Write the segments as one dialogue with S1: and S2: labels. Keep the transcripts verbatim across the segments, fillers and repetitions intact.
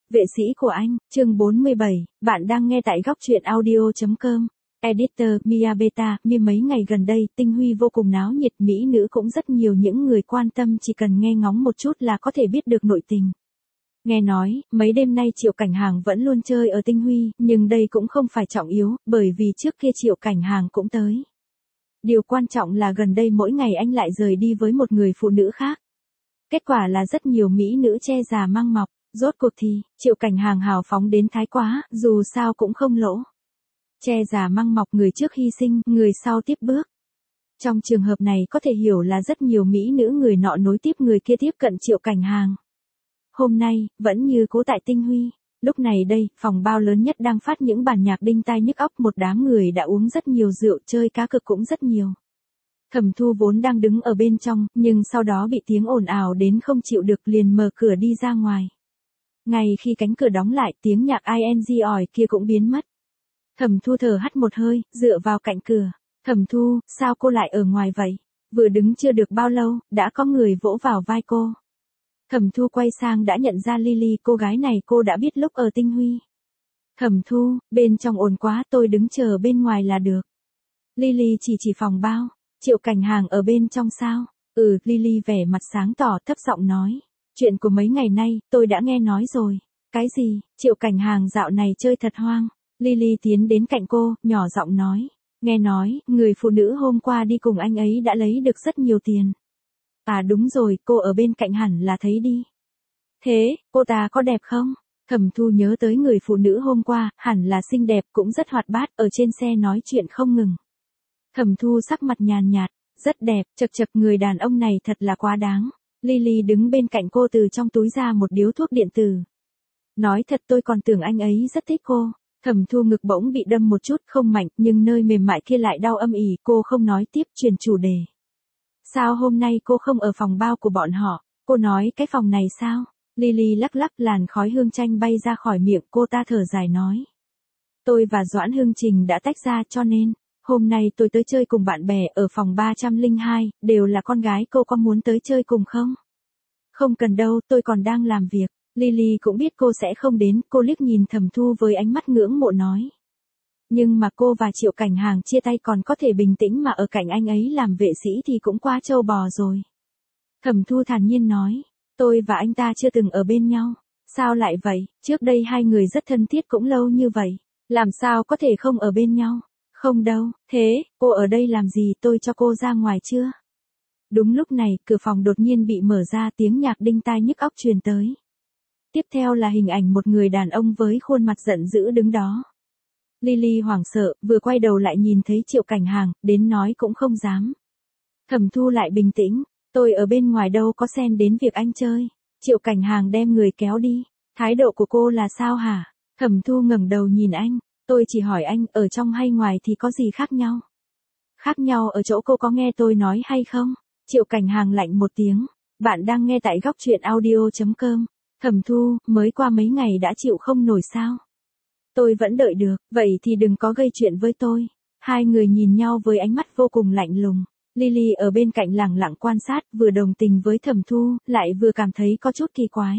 S1: Vệ sĩ của anh, chương bốn mươi bảy, bạn đang nghe tại góc truyện audio chấm com. Editor, Mia Beta, Mi mấy ngày gần đây, Tinh Huy vô cùng náo nhiệt, mỹ nữ cũng rất nhiều, những người quan tâm chỉ cần nghe ngóng một chút là có thể biết được nội tình. Nghe nói, mấy đêm nay Triệu Cảnh Hàng vẫn luôn chơi ở Tinh Huy, nhưng đây cũng không phải trọng yếu, bởi vì trước kia Triệu Cảnh Hàng cũng tới. Điều quan trọng là gần đây mỗi ngày anh lại rời đi với một người phụ nữ khác. Kết quả là rất nhiều mỹ nữ che già mang mọc. Rốt cuộc thì, Triệu Cảnh Hàng hào phóng đến thái quá, dù sao cũng không lỗ. Che già mang mọc, người trước hy sinh, người sau tiếp bước. Trong trường hợp này có thể hiểu là rất nhiều mỹ nữ người nọ nối tiếp người kia tiếp cận Triệu Cảnh Hàng. Hôm nay, vẫn như cố tại Tinh Huy. Lúc này đây, phòng bao lớn nhất đang phát những bản nhạc đinh tai nhức óc, một đám người đã uống rất nhiều rượu, chơi cá cược cũng rất nhiều. Thẩm Thu vốn đang đứng ở bên trong, nhưng sau đó bị tiếng ồn ào đến không chịu được, liền mở cửa đi ra ngoài. Ngay khi cánh cửa đóng lại, tiếng nhạc ing ỏi kia cũng biến mất. Thẩm Thu thở hắt một hơi, dựa vào cạnh cửa. Thẩm Thu, sao cô lại ở ngoài vậy? Vừa đứng chưa được bao lâu, đã có người vỗ vào vai cô. Thẩm Thu quay sang đã nhận ra Lily, cô gái này cô đã biết lúc ở Tinh Huy. Thẩm Thu, bên trong ồn quá, tôi đứng chờ bên ngoài là được. Lily chỉ chỉ phòng bao. Triệu Cảnh Hàng ở bên trong sao? Ừ, Lily vẻ mặt sáng tỏ, thấp giọng nói. Chuyện của mấy ngày nay, tôi đã nghe nói rồi. Cái gì? Triệu Cảnh Hàng dạo này chơi thật hoang. Lily tiến đến cạnh cô, nhỏ giọng nói. Nghe nói, người phụ nữ hôm qua đi cùng anh ấy đã lấy được rất nhiều tiền. À đúng rồi, cô ở bên cạnh hẳn là thấy đi. Thế, cô ta có đẹp không? Thẩm Thu nhớ tới người phụ nữ hôm qua, hẳn là xinh đẹp, cũng rất hoạt bát, ở trên xe nói chuyện không ngừng. Thẩm Thu sắc mặt nhàn nhạt, rất đẹp, chật chật, người đàn ông này thật là quá đáng. Lily đứng bên cạnh cô từ trong túi ra một điếu thuốc điện tử. Nói thật tôi còn tưởng anh ấy rất thích cô. Thẩm Thu ngực bỗng bị đâm một chút, không mạnh, nhưng nơi mềm mại kia lại đau âm ỉ, cô không nói tiếp, chuyển chủ đề. Sao hôm nay cô không ở phòng bao của bọn họ? Cô nói cái phòng này sao? Lily lắc lắc, làn khói hương chanh bay ra khỏi miệng, cô ta thở dài nói. Tôi và Doãn Hương Trình đã tách ra, cho nên hôm nay tôi tới chơi cùng bạn bè ở phòng ba trăm lẻ hai, đều là con gái, cô có muốn tới chơi cùng không? Không cần đâu, tôi còn đang làm việc. Lily cũng biết cô sẽ không đến, cô liếc nhìn Thẩm Thu với ánh mắt ngưỡng mộ nói. Nhưng mà cô và Triệu Cảnh Hàng chia tay còn có thể bình tĩnh mà ở cạnh anh ấy làm vệ sĩ thì cũng quá trâu bò rồi. Thẩm Thu thản nhiên nói, tôi và anh ta chưa từng ở bên nhau. Sao lại vậy, trước đây hai người rất thân thiết cũng lâu như vậy, làm sao có thể không ở bên nhau? Không đâu, thế, cô ở đây làm gì, tôi cho cô ra ngoài chưa? Đúng lúc này, cửa phòng đột nhiên bị mở ra, tiếng nhạc đinh tai nhức óc truyền tới. Tiếp theo là hình ảnh một người đàn ông với khuôn mặt giận dữ đứng đó. Lily hoảng sợ, vừa quay đầu lại nhìn thấy Triệu Cảnh Hàng, đến nói cũng không dám. Thẩm Thu lại bình tĩnh, tôi ở bên ngoài đâu có xen đến việc anh chơi. Triệu Cảnh Hàng đem người kéo đi. Thái độ của cô là sao hả? Thẩm Thu ngẩng đầu nhìn anh. Tôi chỉ hỏi anh, ở trong hay ngoài thì có gì khác nhau? Khác nhau ở chỗ cô có nghe tôi nói hay không? Triệu Cảnh Hàng lạnh một tiếng. Bạn đang nghe tại góc truyện audio chấm com. Thẩm Thu, mới qua mấy ngày đã chịu không nổi sao? Tôi vẫn đợi được, vậy thì đừng có gây chuyện với tôi. Hai người nhìn nhau với ánh mắt vô cùng lạnh lùng. Lily ở bên cạnh lẳng lặng quan sát, vừa đồng tình với Thẩm Thu, lại vừa cảm thấy có chút kỳ quái.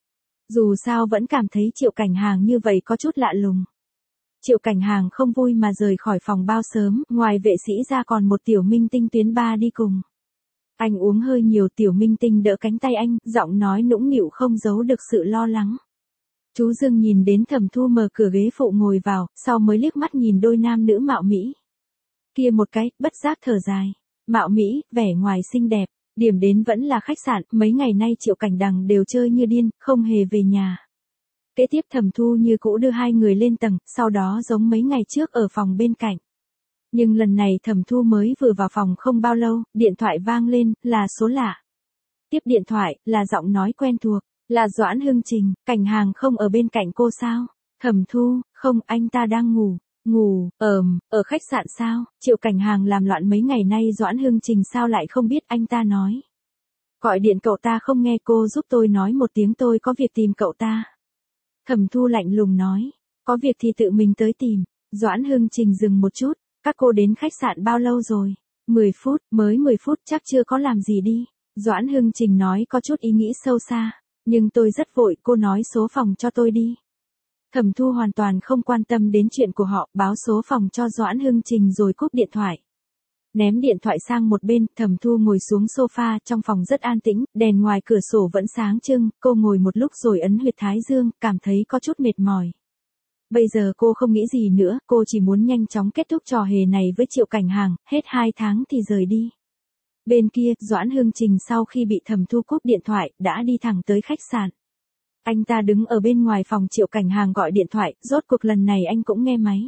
S1: Dù sao vẫn cảm thấy Triệu Cảnh Hàng như vậy có chút lạ lùng. Triệu Cảnh Hàng không vui mà rời khỏi phòng bao sớm, ngoài vệ sĩ ra còn một tiểu minh tinh tuyến ba đi cùng. Anh uống hơi nhiều, tiểu minh tinh đỡ cánh tay anh, giọng nói nũng nịu không giấu được sự lo lắng. Chú Dương nhìn đến Thẩm Thu mở cửa ghế phụ ngồi vào, sau mới liếc mắt nhìn đôi nam nữ mạo mỹ. Kia một cái, bất giác thở dài. Mạo mỹ, vẻ ngoài xinh đẹp, điểm đến vẫn là khách sạn, mấy ngày nay Triệu Cảnh Đằng đều chơi như điên, không hề về nhà. Kế tiếp Thẩm Thu như cũ đưa hai người lên tầng, sau đó giống mấy ngày trước ở phòng bên cạnh. Nhưng lần này Thẩm Thu mới vừa vào phòng không bao lâu, điện thoại vang lên, là số lạ. Tiếp điện thoại, là giọng nói quen thuộc, là Doãn Hương Trình. Cảnh Hàng không ở bên cạnh cô sao? Thẩm Thu, không, anh ta đang ngủ. Ngủ, ờm, ở khách sạn sao? Triệu Cảnh Hàng làm loạn mấy ngày nay, Doãn Hương Trình sao lại không biết, anh ta nói. Gọi điện cậu ta không nghe, cô giúp tôi nói một tiếng, tôi có việc tìm cậu ta. Thẩm Thu lạnh lùng nói, có việc thì tự mình tới tìm. Doãn Hương Trình dừng một chút, các cô đến khách sạn bao lâu rồi? mười phút, mới mười phút, chắc chưa có làm gì đi. Doãn Hương Trình nói có chút ý nghĩ sâu xa. Nhưng tôi rất vội, cô nói số phòng cho tôi đi. Thẩm Thu hoàn toàn không quan tâm đến chuyện của họ, báo số phòng cho Doãn Hưng Trình rồi cúp điện thoại. Ném điện thoại sang một bên, Thẩm Thu ngồi xuống sofa, trong phòng rất an tĩnh, đèn ngoài cửa sổ vẫn sáng trưng, cô ngồi một lúc rồi ấn huyệt thái dương, cảm thấy có chút mệt mỏi. Bây giờ cô không nghĩ gì nữa, cô chỉ muốn nhanh chóng kết thúc trò hề này với Triệu Cảnh Hàng, hết hai tháng thì rời đi. Bên kia, Doãn Hưng Trình sau khi bị Thẩm Thu cúp điện thoại, đã đi thẳng tới khách sạn. Anh ta đứng ở bên ngoài phòng Triệu Cảnh Hàng gọi điện thoại, rốt cuộc lần này anh cũng nghe máy.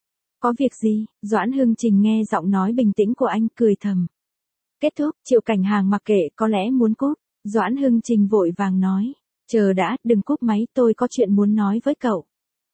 S1: Có việc gì? Doãn Hưng Trình nghe giọng nói bình tĩnh của anh, cười thầm. Kết thúc, Triệu Cảnh Hàng mặc kệ, có lẽ muốn cúp. Doãn Hưng Trình vội vàng nói. Chờ đã, đừng cúp máy, tôi có chuyện muốn nói với cậu.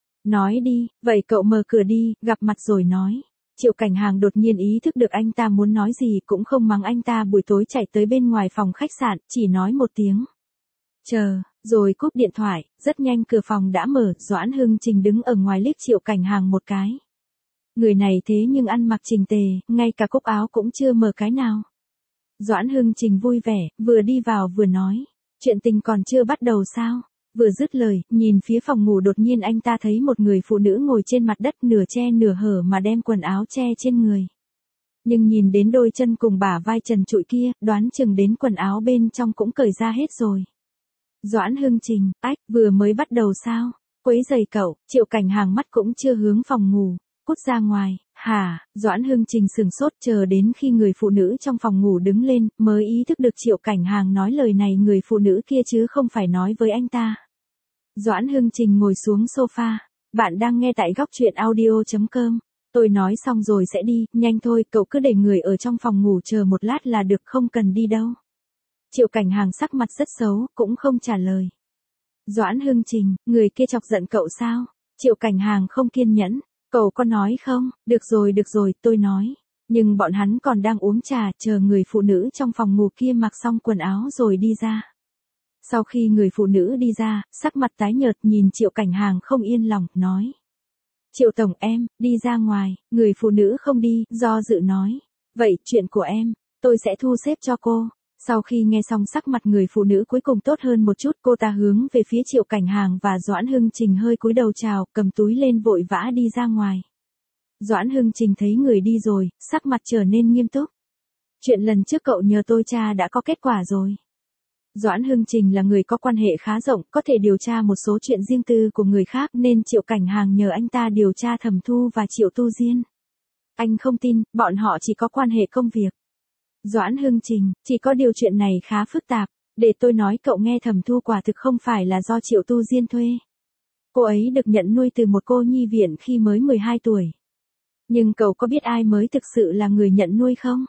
S1: Nói đi, vậy cậu mở cửa đi, gặp mặt rồi nói. Triệu Cảnh Hàng đột nhiên ý thức được anh ta muốn nói gì, cũng không mắng anh ta, buổi tối chạy tới bên ngoài phòng khách sạn, chỉ nói một tiếng. Chờ, rồi cúp điện thoại, rất nhanh cửa phòng đã mở, Doãn Hưng Trình đứng ở ngoài liếc Triệu Cảnh Hàng một cái. Người này thế nhưng ăn mặc chỉnh tề, ngay cả cúc áo cũng chưa mở cái nào. Doãn Hưng Trình vui vẻ, vừa đi vào vừa nói. Chuyện tình còn chưa bắt đầu sao? Vừa dứt lời, nhìn phía phòng ngủ đột nhiên anh ta thấy một người phụ nữ ngồi trên mặt đất nửa che nửa hở mà đem quần áo che trên người. Nhưng nhìn đến đôi chân cùng bả vai trần trụi kia, đoán chừng đến quần áo bên trong cũng cởi ra hết rồi. Doãn Hưng Trình, ách, vừa mới bắt đầu sao? Quấy giày cậu, Triệu Cảnh Hàng mắt cũng chưa hướng phòng ngủ. Cút ra ngoài, hả? Doãn Hưng Trình sừng sốt chờ đến khi người phụ nữ trong phòng ngủ đứng lên, mới ý thức được Triệu Cảnh Hàng nói lời này người phụ nữ kia chứ không phải nói với anh ta. Doãn Hưng Trình ngồi xuống sofa. Bạn đang nghe tại góc truyện audio chấm com. Tôi nói xong rồi sẽ đi, nhanh thôi, cậu cứ để người ở trong phòng ngủ chờ một lát là được, không cần đi đâu. Triệu Cảnh Hàng sắc mặt rất xấu, cũng không trả lời. Doãn Hưng Trình, người kia chọc giận cậu sao? Triệu Cảnh Hàng không kiên nhẫn. Cậu có nói không? Được rồi được rồi, tôi nói. Nhưng bọn hắn còn đang uống trà, chờ người phụ nữ trong phòng ngủ kia mặc xong quần áo rồi đi ra. Sau khi người phụ nữ đi ra, sắc mặt tái nhợt nhìn Triệu Cảnh Hàng không yên lòng, nói. Triệu tổng em, đi ra ngoài, người phụ nữ không đi, do dự nói. Vậy, chuyện của em, tôi sẽ thu xếp cho cô. Sau khi nghe xong sắc mặt người phụ nữ cuối cùng tốt hơn một chút, cô ta hướng về phía Triệu Cảnh Hàng và Doãn Hưng Trình hơi cúi đầu chào, cầm túi lên vội vã đi ra ngoài. Doãn Hưng Trình thấy người đi rồi, sắc mặt trở nên nghiêm túc. Chuyện lần trước cậu nhờ tôi tra đã có kết quả rồi. Doãn Hưng Trình là người có quan hệ khá rộng, có thể điều tra một số chuyện riêng tư của người khác nên Triệu Cảnh Hàng nhờ anh ta điều tra Thẩm Thu và Triệu Tu Diên. Anh không tin, bọn họ chỉ có quan hệ công việc. Doãn Hưng Trình, chỉ có điều chuyện này khá phức tạp, để tôi nói cậu nghe, Thẩm Thu quả thực không phải là do Triệu Tu Diên thuê. Cô ấy được nhận nuôi từ một cô nhi viện khi mới mười hai tuổi. Nhưng cậu có biết ai mới thực sự là người nhận nuôi không?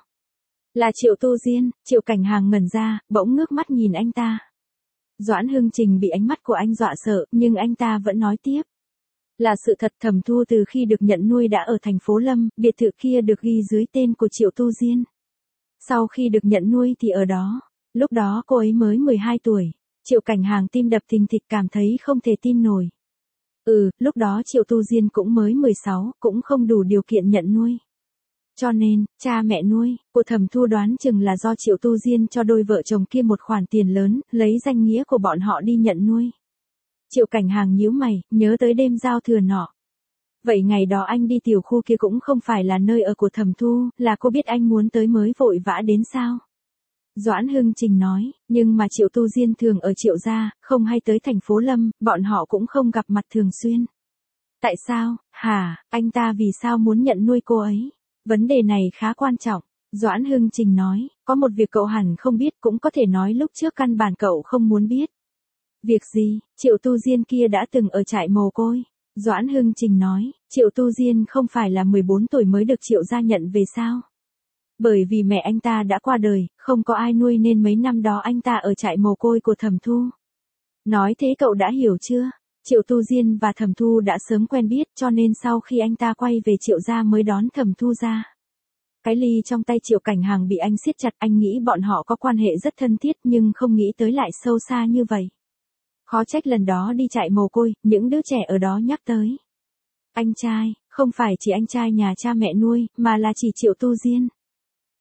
S1: Là Triệu Tu Diên. Triệu Cảnh Hàng ngẩn ra, bỗng ngước mắt nhìn anh ta. Doãn Hưng Trình bị ánh mắt của anh dọa sợ, nhưng anh ta vẫn nói tiếp. Là sự thật, Thẩm Thu từ khi được nhận nuôi đã ở thành phố Lâm, biệt thự kia được ghi dưới tên của Triệu Tu Diên. Sau khi được nhận nuôi thì ở đó, lúc đó cô ấy mới mười hai tuổi. Triệu Cảnh Hàng tim đập thình thịch, cảm thấy không thể tin nổi. Ừ, lúc đó Triệu Tu Diên cũng mới mười sáu, cũng không đủ điều kiện nhận nuôi. Cho nên, cha mẹ nuôi của Thẩm Thu đoán chừng là do Triệu Tu Diên cho đôi vợ chồng kia một khoản tiền lớn, lấy danh nghĩa của bọn họ đi nhận nuôi. Triệu Cảnh Hàng nhíu mày, nhớ tới đêm giao thừa nọ. Vậy ngày đó anh đi tiểu khu kia cũng không phải là nơi ở của Thẩm Thu, là cô biết anh muốn tới mới vội vã đến sao? Doãn Hưng Trình nói, nhưng mà Triệu Tu Diên thường ở Triệu gia, không hay tới thành phố Lâm, bọn họ cũng không gặp mặt thường xuyên. Tại sao, hả, anh ta vì sao muốn nhận nuôi cô ấy? Vấn đề này khá quan trọng. Doãn Hưng Trình nói, có một việc cậu hẳn không biết, cũng có thể nói lúc trước căn bản cậu không muốn biết. Việc gì? Triệu Tu Diên kia đã từng ở trại mồ côi. Doãn Hưng Trình nói, Triệu Tu Diên không phải là mười bốn tuổi mới được Triệu gia nhận về sao? Bởi vì mẹ anh ta đã qua đời, không có ai nuôi nên mấy năm đó anh ta ở trại mồ côi của Thẩm Thu. Nói thế cậu đã hiểu chưa? Triệu Tu Diên và Thẩm Thu đã sớm quen biết, cho nên sau khi anh ta quay về Triệu gia mới đón Thẩm Thu ra. Cái ly trong tay Triệu Cảnh Hàng bị anh siết chặt, anh nghĩ bọn họ có quan hệ rất thân thiết nhưng không nghĩ tới lại sâu xa như vậy. Khó trách lần đó đi trại mồ côi, những đứa trẻ ở đó nhắc tới. Anh trai, không phải chỉ anh trai nhà cha mẹ nuôi, mà là chỉ Triệu Tu Diên.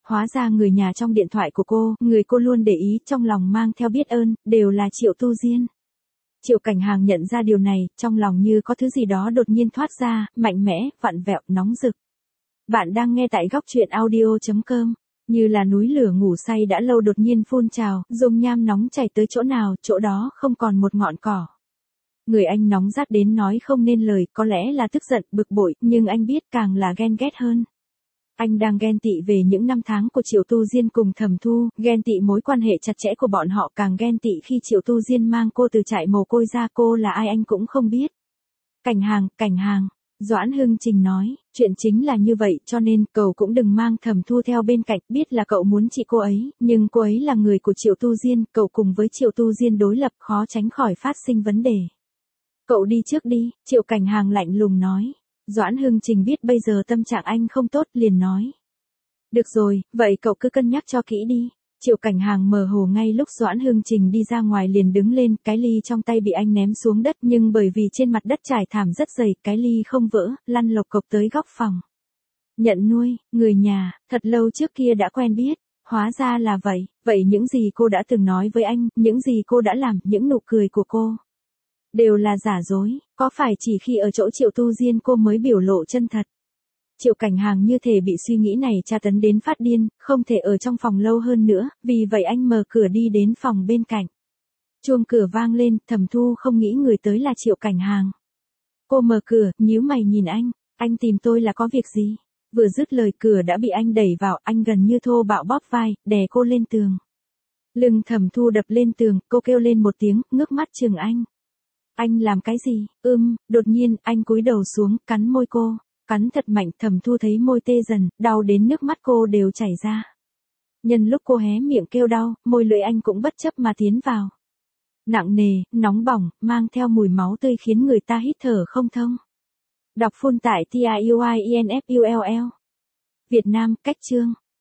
S1: Hóa ra người nhà trong điện thoại của cô, người cô luôn để ý, trong lòng mang theo biết ơn, đều là Triệu Tu Diên. Triệu Cảnh Hàng nhận ra điều này, trong lòng như có thứ gì đó đột nhiên thoát ra, mạnh mẽ, vặn vẹo, nóng rực. Bạn đang nghe tại góc truyện audio chấm com. Như là núi lửa ngủ say đã lâu đột nhiên phun trào, dung nham nóng chảy tới chỗ nào, chỗ đó không còn một ngọn cỏ. Người anh nóng rát đến nói không nên lời, có lẽ là tức giận, bực bội, nhưng anh biết càng là ghen ghét hơn. Anh đang ghen tị về những năm tháng của Triệu Tu Diên cùng Thẩm Thu, ghen tị mối quan hệ chặt chẽ của bọn họ, càng ghen tị khi Triệu Tu Diên mang cô từ trại mồ côi ra, cô là ai anh cũng không biết. Cảnh Hàng, Cảnh Hàng, Doãn Hưng Trình nói, chuyện chính là như vậy, cho nên cậu cũng đừng mang Thẩm Thu theo bên cạnh, biết là cậu muốn trị cô ấy, nhưng cô ấy là người của Triệu Tu Diên, cậu cùng với Triệu Tu Diên đối lập, khó tránh khỏi phát sinh vấn đề. Cậu đi trước đi, Triệu Cảnh Hàng lạnh lùng nói. Doãn Hưng Trình biết bây giờ tâm trạng anh không tốt, liền nói. Được rồi, vậy cậu cứ cân nhắc cho kỹ đi. Triệu Cảnh Hàng mờ hồ ngay lúc Doãn Hưng Trình đi ra ngoài liền đứng lên, cái ly trong tay bị anh ném xuống đất, nhưng bởi vì trên mặt đất trải thảm rất dày, cái ly không vỡ, lăn lộc cộc tới góc phòng. Nhận nuôi, người nhà, thật lâu trước kia đã quen biết, hóa ra là vậy, vậy những gì cô đã từng nói với anh, những gì cô đã làm, những nụ cười của cô đều là giả dối, có phải chỉ khi ở chỗ Triệu Tu Diên cô mới biểu lộ chân thật? Triệu Cảnh Hàng như thể bị suy nghĩ này tra tấn đến phát điên, không thể ở trong phòng lâu hơn nữa, vì vậy anh mở cửa đi đến phòng bên cạnh. Chuông cửa vang lên, Thẩm Thu không nghĩ người tới là Triệu Cảnh Hàng. Cô mở cửa, nhíu mày nhìn anh, anh tìm tôi là có việc gì? Vừa dứt lời cửa đã bị anh đẩy vào, anh gần như thô bạo bóp vai, đè cô lên tường. Lưng Thẩm Thu đập lên tường, cô kêu lên một tiếng, ngước mắt chừng anh. Anh làm cái gì? Ưm, đột nhiên, anh cúi đầu xuống, cắn môi cô. Cắn thật mạnh, Thẩm Thu thấy môi tê dần, đau đến nước mắt cô đều chảy ra. Nhân lúc cô hé miệng kêu đau, môi lưỡi anh cũng bất chấp mà tiến vào. Nặng nề, nóng bỏng, mang theo mùi máu tươi khiến người ta hít thở không thông. Đọc phun tại T I U I E N F U L L. Việt Nam, cách chương.